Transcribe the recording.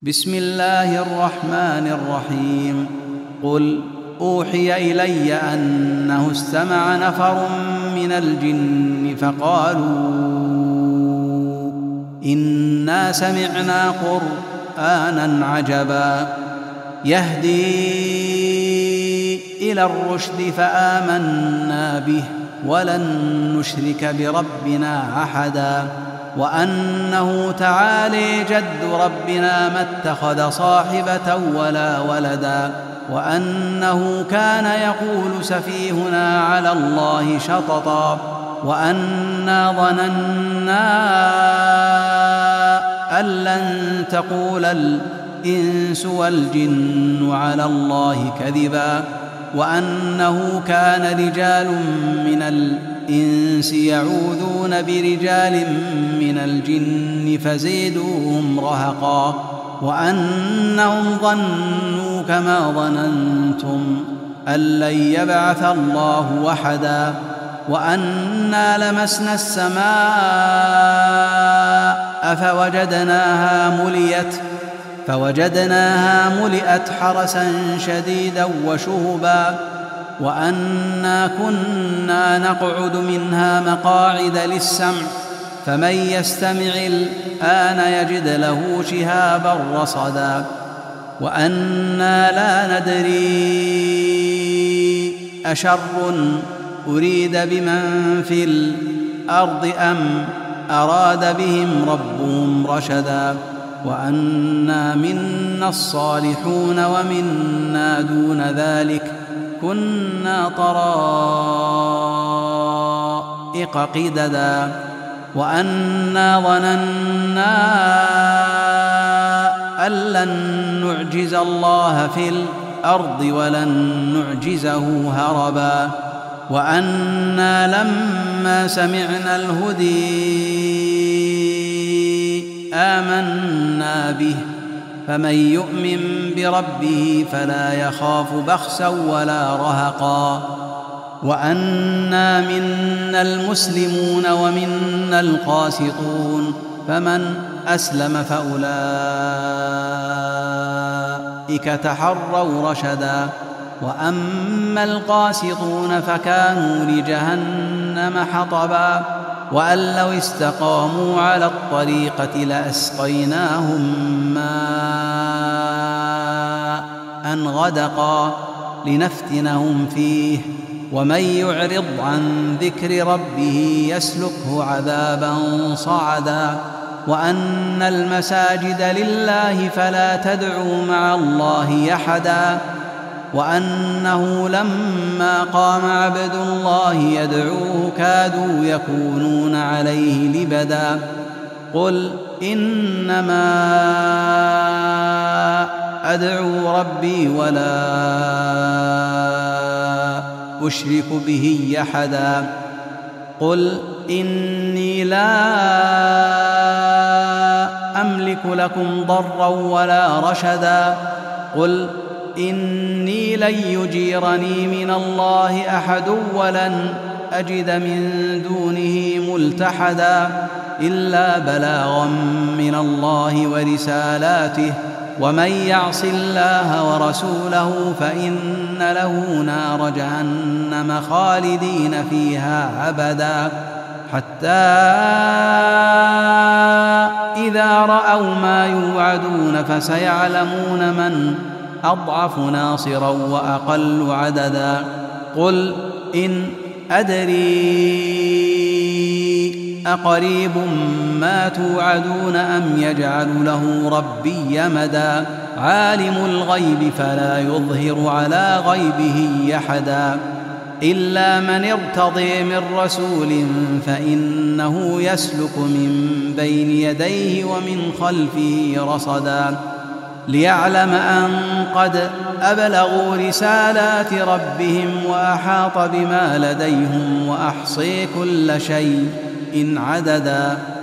بسم الله الرحمن الرحيم. قل أوحي إلي أنه استمع نفر من الجن فقالوا إنا سمعنا قرآنا عجبا يهدي إلى الرشد فآمنا به ولن نشرك بربنا أحدا وأنه تعالي جد ربنا ما اتخذ صاحبة ولا ولدا وأنه كان يقول سفيهنا على الله شططا وأنا ظننا أن لن تقول الإنس والجن على الله كذبا وأنه كان رجال من الإنس يعوذون برجال من الجن فزيدوهم رهقا وأنهم ظنوا كما ظننتم أن لن يبعث الله وحدا وأنا لمسنا السماء فوجدناها ملئت حرسا شديدا وشهبا وأنا كنا نقعد منها مقاعد للسمع فمن يستمع الآن يجد له شهابا رصدا وأنا لا ندري أشر أريد بمن في الأرض أم أراد بهم ربهم رشدا وأنا منا الصالحون ومنا دون ذلك كنا طرائق قددا وأنا ظننا أن لن نعجز الله في الأرض ولن نعجزه هربا وأنا لما سمعنا الهدي آمنا به فمن يؤمن بربه فلا يخاف بخسا ولا رهقا وأنا منا المسلمون ومنا القاسطون فمن أسلم فأولئك تحروا رشدا وأما القاسطون فكانوا لجهنم حطبا وأن لو استقاموا على الطريقة لأسقيناهم ماء غدقا لنفتنهم فيه ومن يعرض عن ذكر ربه يسلكه عذابا صعدا وأن المساجد لله فلا تدعوا مع الله أحدا وأنه لما قام عبد الله يدعوه كادوا يكونون عليه لبدا قل إنما أدعو ربي ولا أشرك به أحدا قل إني لا أملك لكم ضرا ولا رشدا قل إني لن يجيرني من الله أحد ولن أجد من دونه ملتحدا إلا بلاغا من الله ورسالاته ومن يعص الله ورسوله فإن له نار جهنم خالدين فيها أبدا حتى إذا رأوا ما يوعدون فسيعلمون من أضعف ناصرا وأقل عددا قل إن أدري أقريب ما توعدون أم يجعل له ربي يمدا عالم الغيب فلا يظهر على غيبه أحدا إلا من ارتضي من رسول فإنه يسلك من بين يديه ومن خلفه رصدا ليعلم أن قد أبلغوا رسالات ربهم وأحاط بما لديهم وأحصي كل شيء عددا